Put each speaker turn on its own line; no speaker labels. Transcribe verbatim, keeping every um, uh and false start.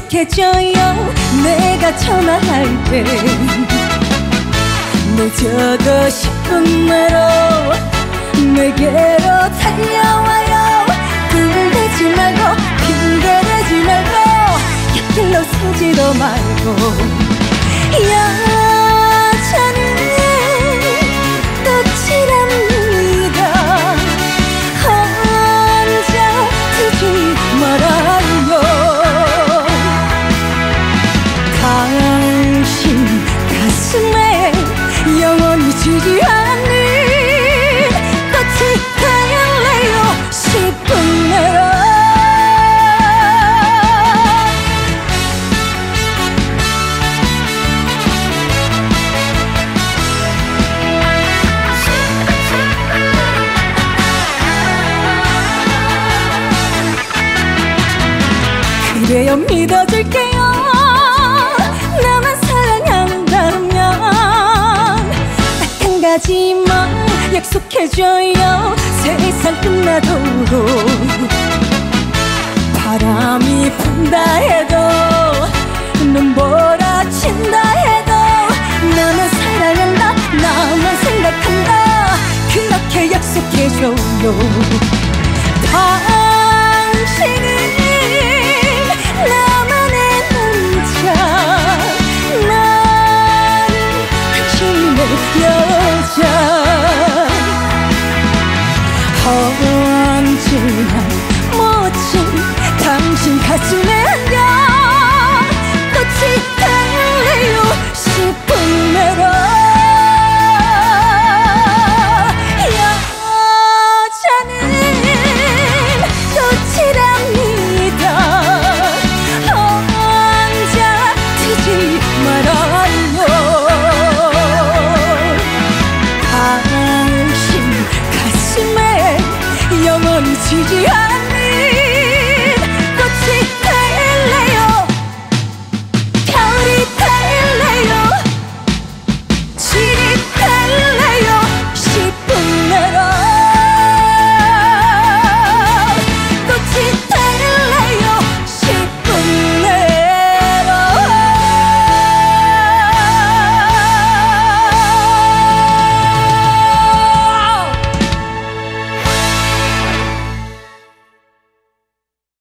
약속해줘요. 내가 전화할 때 늦어도 십 분 내로 내게로 달려와요. 굴대지 말고 핑계대지 말고 곁길로 서지도 말고. 여자는 끝이랍니다. 혼자 두지 말아요. 당신 가슴에 영원히 지지 않는 꽃이 되을래요. 십 분 내로. 그래요, 믿어줄게요. 나만 사랑한다면 한 가지만 약속해줘요. 세상 끝나도 바람이 분다 해도 눈보라 친다 해도 나만 사랑한다, 나만 생각한다, 그렇게 약속해줘요.